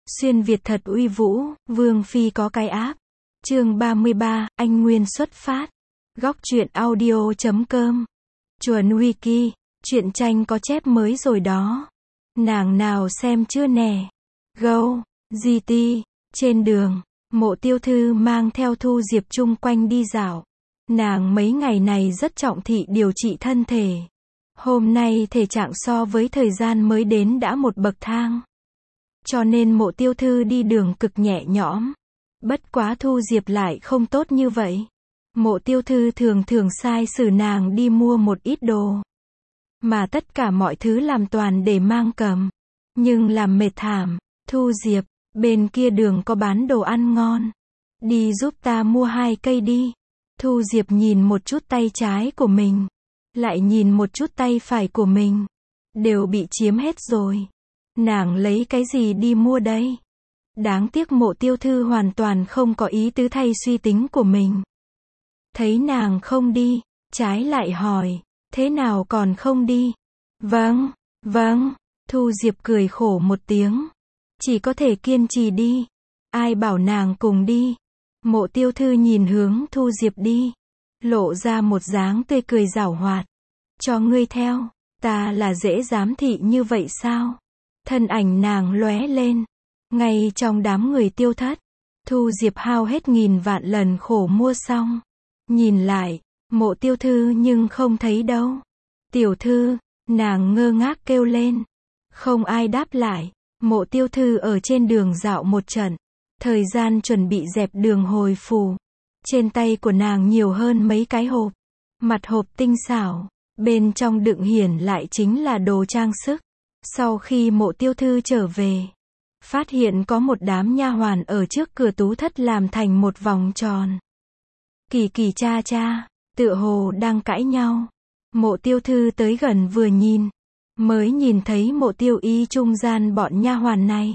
Xuyên Việt thật uy vũ, Vương Phi có cái áp. Chương 33, anh Nguyên xuất phát. Góc truyện audio.com. Chuẩn Wiki, truyện tranh có chép mới rồi đó. Nàng nào xem chưa nè. Go, GT, trên đường, Mộ Tiêu Thư mang theo Thu Diệp chung quanh đi dạo. Nàng mấy ngày này rất trọng thị điều trị thân thể. Hôm nay thể trạng so với thời gian mới đến đã một bậc thang. Cho nên Mộ Tiêu Thư đi đường cực nhẹ nhõm. Bất quá Thu Diệp lại không tốt như vậy. Mộ Tiêu Thư thường thường sai sử nàng đi mua một ít đồ. Mà tất cả mọi thứ làm toàn để mang cầm. Nhưng làm mệt thảm. Thu Diệp, bên kia đường có bán đồ ăn ngon. Đi giúp ta mua 2 cây đi. Thu Diệp nhìn một chút tay trái của mình. Lại nhìn một chút tay phải của mình. Đều bị chiếm hết rồi. Nàng lấy cái gì đi mua đây? Đáng tiếc Mộ Tiêu Thư hoàn toàn không có ý tứ thay suy tính của mình. Thấy nàng không đi, trái lại hỏi, thế nào còn không đi? Vâng, Thu Diệp cười khổ một tiếng. Chỉ có thể kiên trì đi. Ai bảo nàng cùng đi? Mộ Tiêu Thư nhìn hướng Thu Diệp đi. Lộ ra một dáng tươi cười giảo hoạt. Cho ngươi theo, ta là dễ giám thị như vậy sao? Thân ảnh nàng lóe lên. Ngay trong đám người tiêu thất. Thu Diệp hao hết nghìn vạn lần khổ mua xong. Nhìn lại, Mộ Tiêu Thư nhưng không thấy đâu. Tiểu thư, nàng ngơ ngác kêu lên. Không ai đáp lại. Mộ Tiêu Thư ở trên đường dạo một trận. Thời gian chuẩn bị dẹp đường hồi phù. Trên tay của nàng nhiều hơn mấy cái hộp. Mặt hộp tinh xảo. Bên trong đựng hiển lại chính là đồ trang sức. Sau khi Mộ Tiêu Thư trở về, phát hiện có một đám nha hoàn ở trước cửa tú thất làm thành một vòng tròn. Kỳ kỳ cha cha, tựa hồ đang cãi nhau. Mộ Tiêu Thư tới gần vừa nhìn, mới nhìn thấy Mộ Tiêu Y trung gian bọn nha hoàn này.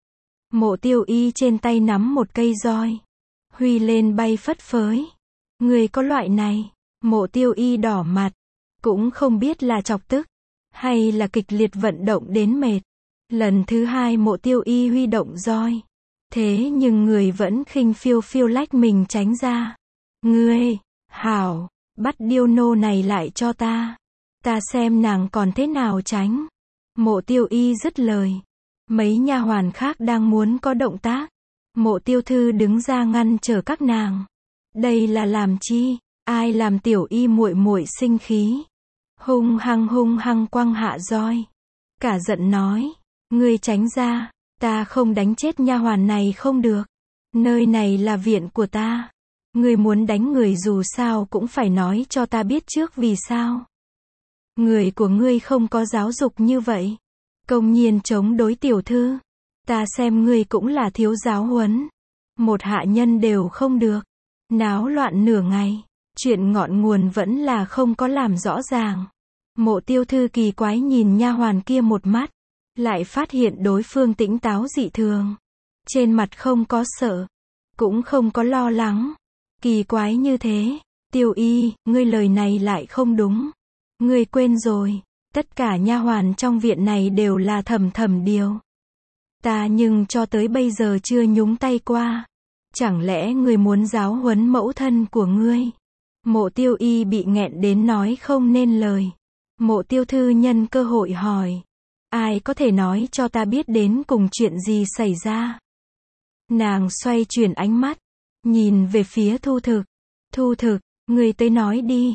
Mộ Tiêu Y trên tay nắm một cây roi, huy lên bay phất phới. Người có loại này? Mộ Tiêu Y đỏ mặt, cũng không biết là chọc tức hay là kịch liệt vận động đến mệt. Lần thứ 2 Mộ Tiêu Y huy động roi. Thế nhưng người vẫn khinh phiêu phiêu lách mình tránh ra. Ngươi, hảo, bắt điêu nô này lại cho ta. Ta xem nàng còn thế nào tránh. Mộ Tiêu Y dứt lời. Mấy nha hoàn khác đang muốn có động tác. Mộ Tiêu Thư đứng ra ngăn trở các nàng. Đây là làm chi? Ai làm tiểu y muội muội sinh khí? Hung hăng quăng hạ roi. Cả giận nói, ngươi tránh ra, ta không đánh chết nha hoàn này không được. Nơi này là viện của ta. Ngươi muốn đánh người dù sao cũng phải nói cho ta biết trước vì sao. Người của ngươi không có giáo dục như vậy. Công nhiên chống đối tiểu thư. Ta xem ngươi cũng là thiếu giáo huấn. Một hạ nhân đều không được. Náo loạn nửa ngày. Chuyện ngọn nguồn vẫn là không có làm rõ ràng. Mộ Tiêu Thư kỳ quái nhìn nha hoàn kia một mắt. Lại phát hiện đối phương tỉnh táo dị thường. Trên mặt không có sợ. Cũng không có lo lắng. Kỳ quái như thế. Tiêu Y, ngươi lời này lại không đúng. Ngươi quên rồi. Tất cả nha hoàn trong viện này đều là Thẩm điều. Ta nhưng cho tới bây giờ chưa nhúng tay qua. Chẳng lẽ ngươi muốn giáo huấn mẫu thân của ngươi? Mộ Tiêu Y bị nghẹn đến nói không nên lời. Mộ Tiêu Thư nhân cơ hội hỏi. Ai có thể nói cho ta biết đến cùng chuyện gì xảy ra? Nàng xoay chuyển ánh mắt. Nhìn về phía Thu Thực. Thu Thực, ngươi tới nói đi.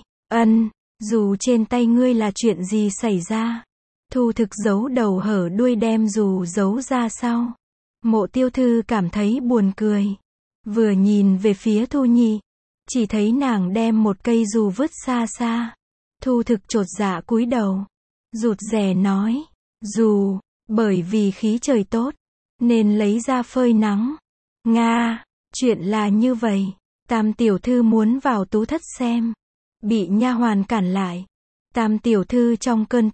Dù trên tay ngươi là chuyện gì xảy ra? Thu Thực giấu đầu hở đuôi đem dù giấu ra sau. Mộ Tiêu Thư cảm thấy buồn cười. Vừa nhìn về phía Thu Nhi. Chỉ thấy nàng đem một cây dù vứt xa xa. Thu Thực chột dạ cúi đầu. Rụt rè nói. Dù, bởi vì khí trời tốt. Nên lấy ra phơi nắng. Nga, chuyện là như vậy. Tam tiểu thư muốn vào tú thất xem. Bị nha hoàn cản lại. Tam tiểu thư trong cơn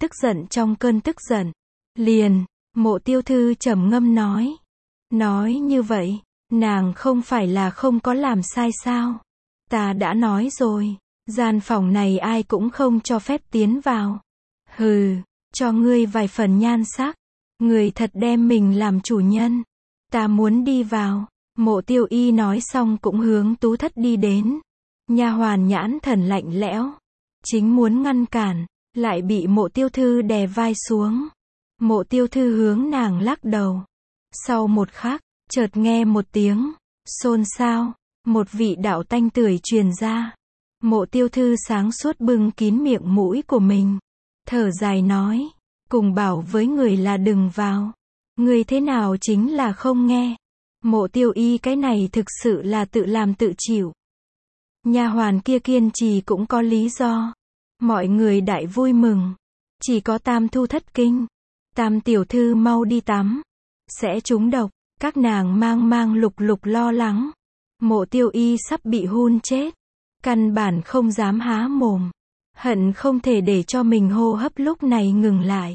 tức giận. Liền, Mộ Tiêu Thư trầm ngâm nói. Nói như vậy, nàng không phải là không có làm sai sao? Ta đã nói rồi, gian phòng này ai cũng không cho phép tiến vào. Hừ, cho ngươi vài phần nhan sắc. Người thật đem mình làm chủ nhân. Ta muốn đi vào. Mộ Tiêu Y nói xong cũng hướng tú thất đi đến. Nha hoàn nhãn thần lạnh lẽo, chính muốn ngăn cản, lại bị Mộ Tiêu Thư đè vai xuống. Mộ Tiêu Thư hướng nàng lắc đầu. Sau một khắc, chợt nghe một tiếng xôn xao, một vị đạo tanh tưởi truyền ra. Mộ Tiêu Thư sáng suốt bưng kín miệng mũi của mình, thở dài nói, cùng bảo với người là đừng vào. Người thế nào chính là không nghe. Mộ Tiêu Y cái này thực sự là tự làm tự chịu. Nha hoàn kia kiên trì cũng có lý do. Mọi người đại vui mừng. Chỉ có Tam Thu thất kinh. Tam tiểu thư mau đi tắm. Sẽ trúng độc. Các nàng mang mang lục lục lo lắng. Mộ Tiêu Y sắp bị hun chết. Căn bản không dám há mồm. Hận không thể để cho mình hô hấp lúc này ngừng lại.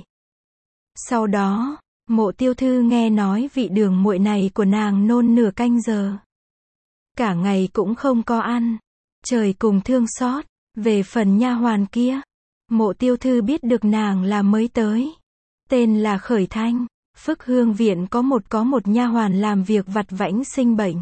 Sau đó, Mộ Tiêu Thư nghe nói vị đường muội này của nàng nôn nửa canh giờ. Cả ngày cũng không có ăn. Trời cùng thương xót. Về phần nha hoàn kia, Mộ Tiêu Thư biết được nàng là mới tới. Tên là Khởi Thanh. Phức Hương viện có một nha hoàn làm việc vặt vãnh sinh bệnh.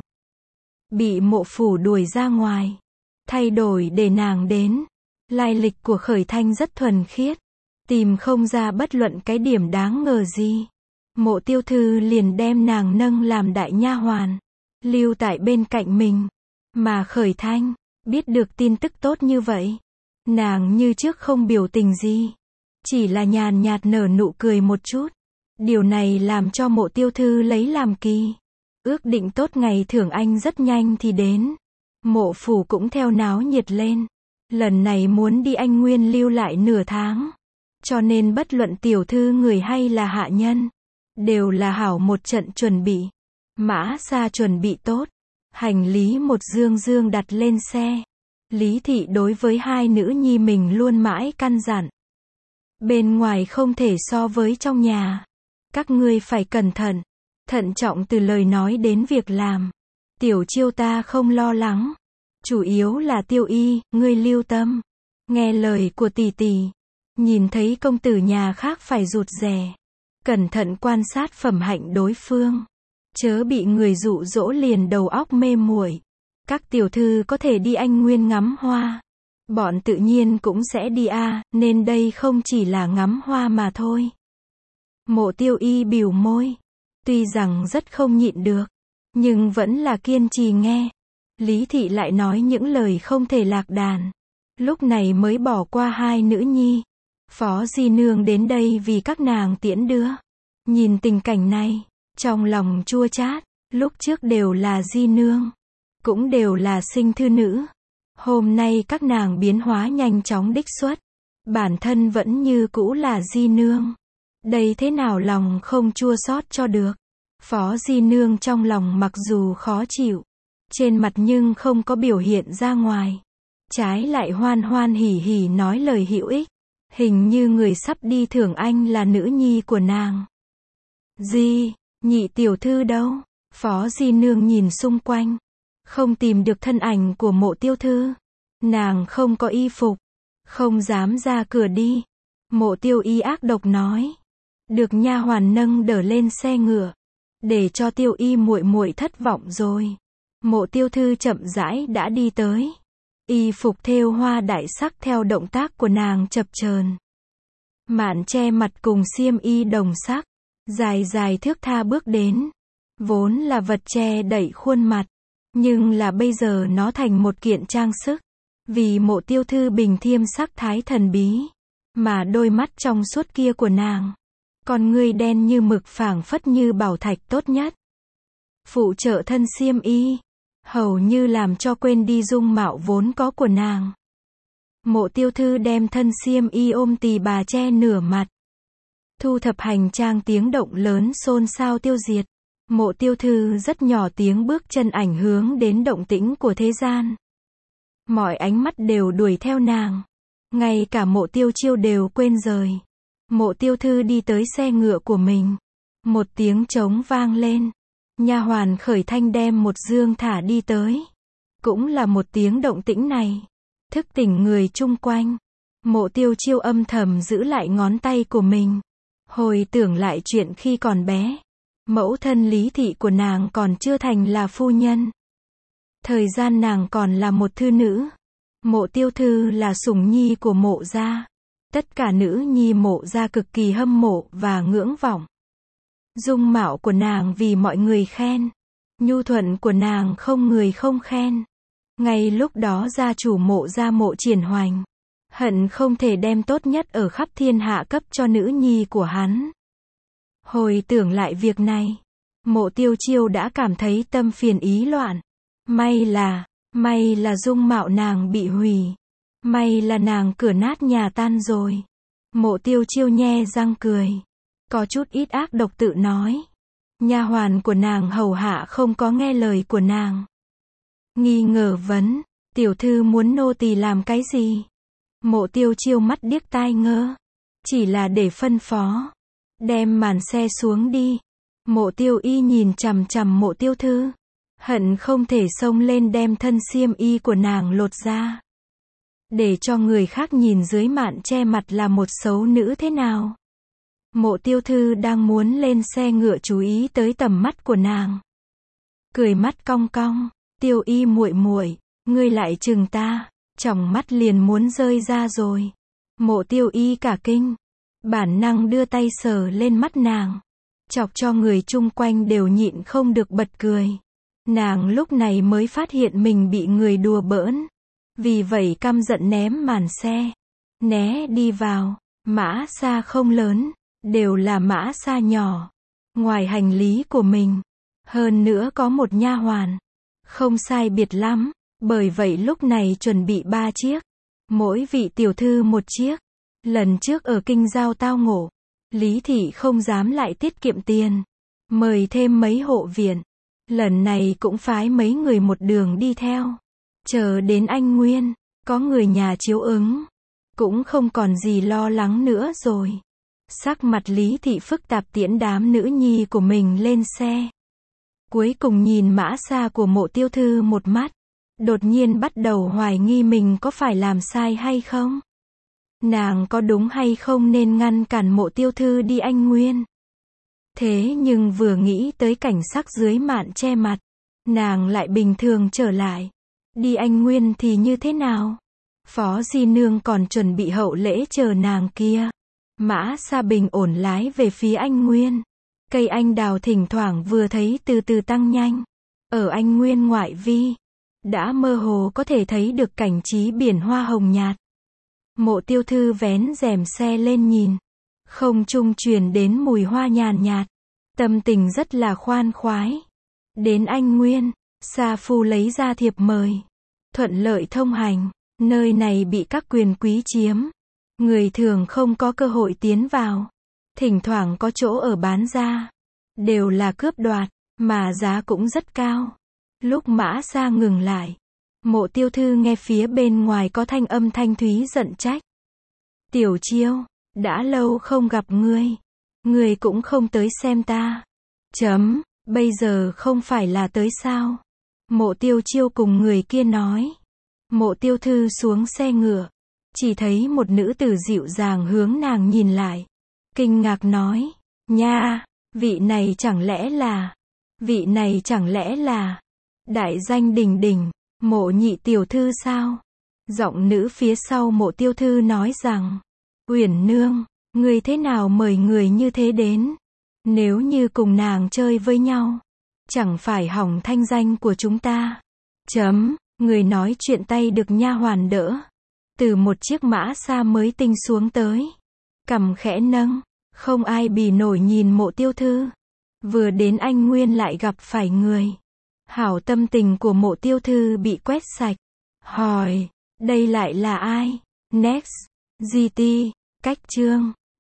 Bị mộ phủ đuổi ra ngoài. Thay đổi để nàng đến. Lai lịch của Khởi Thanh rất thuần khiết. Tìm không ra bất luận cái điểm đáng ngờ gì. Mộ Tiêu Thư liền đem nàng nâng làm đại nha hoàn, lưu tại bên cạnh mình. Mà Khởi Thanh, biết được tin tức tốt như vậy, nàng như trước không biểu tình gì. Chỉ là nhàn nhạt nở nụ cười một chút. Điều này làm cho Mộ Tiêu Thư lấy làm kỳ. Ước định tốt ngày thưởng anh rất nhanh thì đến. Mộ phủ cũng theo náo nhiệt lên. Lần này muốn đi Anh Nguyên lưu lại nửa tháng. Cho nên bất luận tiểu thư người hay là hạ nhân, đều là hảo một trận chuẩn bị. Mã xa chuẩn bị tốt. Hành lý một dương dương đặt lên xe. Lý thị đối với hai nữ nhi mình luôn mãi căn dặn. Bên ngoài không thể so với trong nhà. Các ngươi phải cẩn thận. Thận trọng từ lời nói đến việc làm. Tiểu Chiêu ta không lo lắng. Chủ yếu là Tiêu Y, ngươi lưu tâm. Nghe lời của tỷ tỷ. Nhìn thấy công tử nhà khác phải rụt rè. Cẩn thận quan sát phẩm hạnh đối phương. Chớ bị người dụ dỗ liền đầu óc mê muội. Các tiểu thư có thể đi Anh Nguyên ngắm hoa. Bọn tự nhiên cũng sẽ đi nên đây không chỉ là ngắm hoa mà thôi. Mộ Tiêu Y bỉu môi. Tuy rằng rất không nhịn được, nhưng vẫn là kiên trì nghe. Lý thị lại nói những lời không thể lạc đàn. Lúc này mới bỏ qua hai nữ nhi. Phó Di Nương đến đây vì các nàng tiễn đưa. Nhìn tình cảnh này, trong lòng chua chát. Lúc trước đều là Di Nương, cũng đều là sinh thư nữ. Hôm nay các nàng biến hóa nhanh chóng đích xuất. Bản thân vẫn như cũ là Di Nương. Đây thế nào lòng không chua xót cho được. Phó Di Nương trong lòng mặc dù khó chịu, trên mặt nhưng không có biểu hiện ra ngoài. Trái lại hoan hoan hỉ hỉ nói lời hữu ích. Hình như người sắp đi thưởng anh là nữ nhi của nàng. Di, nhị tiểu thư đâu? Phó Di Nương nhìn xung quanh, không tìm được thân ảnh của Mộ Tiêu Thư. Nàng không có y phục, không dám ra cửa đi. Mộ Tiêu Y ác độc nói. Được nha hoàn nâng đỡ lên xe ngựa, để cho Tiêu Y muội muội thất vọng rồi. Mộ Tiêu Thư chậm rãi đã đi tới. Y phục thêu hoa đại sắc theo động tác của nàng chập chờn. Mạn che mặt cùng xiêm y đồng sắc, dài dài thước tha bước đến. Vốn là vật che đậy khuôn mặt, nhưng là bây giờ nó thành một kiện trang sức. Vì Mộ Tiêu Thư bình thiêm sắc thái thần bí, mà đôi mắt trong suốt kia của nàng, con ngươi đen như mực phảng phất như bảo thạch tốt nhất. Phụ trợ thân xiêm y, hầu như làm cho quên đi dung mạo vốn có của nàng. Mộ Tiêu Thư đem thân xiêm y ôm tì bà che nửa mặt. Thu thập hành trang tiếng động lớn xôn xao tiêu diệt. Mộ Tiêu Thư rất nhỏ tiếng bước chân ảnh hướng đến động tĩnh của thế gian. Mọi ánh mắt đều đuổi theo nàng. Ngay cả Mộ Tiêu Chiêu đều quên rời. Mộ Tiêu Thư đi tới xe ngựa của mình. Một tiếng trống vang lên. Nha hoàn Khởi Thanh đem một dương thả đi tới. Cũng là một tiếng động tĩnh này, thức tỉnh người chung quanh. Mộ Tiêu Chiêu âm thầm giữ lại ngón tay của mình. Hồi tưởng lại chuyện khi còn bé. Mẫu thân Lý Thị của nàng còn chưa thành là phu nhân. Thời gian nàng còn là một thư nữ. Mộ Tiêu Thư là sủng nhi của Mộ gia. Tất cả nữ nhi Mộ gia cực kỳ hâm mộ và ngưỡng vọng. Dung mạo của nàng vì mọi người khen. Nhu thuận của nàng không người không khen. Ngay lúc đó gia chủ Mộ gia Mộ Triển Hoành hận không thể đem tốt nhất ở khắp thiên hạ cấp cho nữ nhi của hắn. Hồi tưởng lại việc này, Mộ Tiêu Chiêu đã cảm thấy tâm phiền ý loạn. May là dung mạo nàng bị hủy. May là nàng cửa nát nhà tan rồi. Mộ Tiêu Chiêu nhe răng cười. Có chút ít ác độc tự nói. Nha hoàn của nàng hầu hạ không có nghe lời của nàng. Nghi ngờ vấn, tiểu thư muốn nô tỳ làm cái gì? Mộ Tiêu Chiêu mắt điếc tai ngơ. Chỉ là để phân phó. Đem màn xe xuống đi. Mộ Tiêu Y nhìn chằm chằm Mộ Tiêu Thư. Hận không thể xông lên đem thân xiêm y của nàng lột ra. Để cho người khác nhìn dưới mạn che mặt là một xấu nữ thế nào. Mộ Tiêu Thư đang muốn lên xe ngựa chú ý tới tầm mắt của nàng. Cười mắt cong cong, Tiêu Y muội muội, ngươi lại chừng ta, tròng mắt liền muốn rơi ra rồi. Mộ Tiêu Y cả kinh, bản năng đưa tay sờ lên mắt nàng, chọc cho người chung quanh đều nhịn không được bật cười. Nàng lúc này mới phát hiện mình bị người đùa bỡn. Vì vậy căm giận ném màn xe. Né đi vào. Mã xa không lớn. Đều là mã xa nhỏ. Ngoài hành lý của mình. Hơn nữa có một nha hoàn. Không sai biệt lắm. Bởi vậy lúc này chuẩn bị 3 chiếc. Mỗi vị tiểu thư một chiếc. Lần trước ở kinh giao tao ngộ. Lý Thị không dám lại tiết kiệm tiền. Mời thêm mấy hộ viện. Lần này cũng phái mấy người một đường đi theo. Chờ đến Anh Nguyên, có người nhà chiếu ứng. Cũng không còn gì lo lắng nữa rồi. Sắc mặt Lý Thị phức tạp tiễn đám nữ nhi của mình lên xe. Cuối cùng nhìn mã xa của Mộ Tiêu Thư một mắt. Đột nhiên bắt đầu hoài nghi mình có phải làm sai hay không. Nàng có đúng hay không nên ngăn cản Mộ Tiêu Thư đi Anh Nguyên. Thế nhưng vừa nghĩ tới cảnh sắc dưới mạn che mặt, nàng lại bình thường trở lại. Đi Anh Nguyên thì như thế nào? Phó Di Nương còn chuẩn bị hậu lễ chờ nàng kia. Mã xa bình ổn lái về phía Anh Nguyên. Cây anh đào thỉnh thoảng vừa thấy từ từ tăng nhanh. Ở Anh Nguyên ngoại vi, đã mơ hồ có thể thấy được cảnh trí biển hoa hồng nhạt. Mộ Tiêu Thư vén rèm xe lên nhìn. Không trung truyền đến mùi hoa nhàn nhạt. Tâm tình rất là khoan khoái. Đến Anh Nguyên, Sa Phu lấy ra thiệp mời. Thuận lợi thông hành. Nơi này bị các quyền quý chiếm. Người thường không có cơ hội tiến vào. Thỉnh thoảng có chỗ ở bán ra. Đều là cướp đoạt, mà giá cũng rất cao. Lúc mã xa ngừng lại. Mộ Tiêu Thư nghe phía bên ngoài có thanh âm thanh thúy giận trách. Tiểu Chiêu, đã lâu không gặp ngươi. Ngươi cũng không tới xem ta. Bây giờ không phải là tới sao? Mộ Tiêu Chiêu cùng người kia nói. Mộ Tiêu Thư xuống xe ngựa. Chỉ thấy một nữ tử dịu dàng hướng nàng nhìn lại. Kinh ngạc nói. Nha, vị này chẳng lẽ là đại danh đình đình, Mộ nhị tiểu thư sao? Giọng nữ phía sau Mộ Tiêu Thư nói rằng. Uyển nương, ngươi thế nào mời người như thế đến? Nếu như cùng nàng chơi với nhau, chẳng phải hỏng thanh danh của chúng ta. Người nói chuyện tay được nha hoàn đỡ. Từ một chiếc mã xa mới tinh xuống tới. Cằm khẽ nâng, không ai bì nổi nhìn Mộ Tiêu Thư. Vừa đến Anh Nguyên lại gặp phải người. Hảo tâm tình của Mộ Tiêu Thư bị quét sạch. Hỏi, đây lại là ai? Next, GT, cách chương.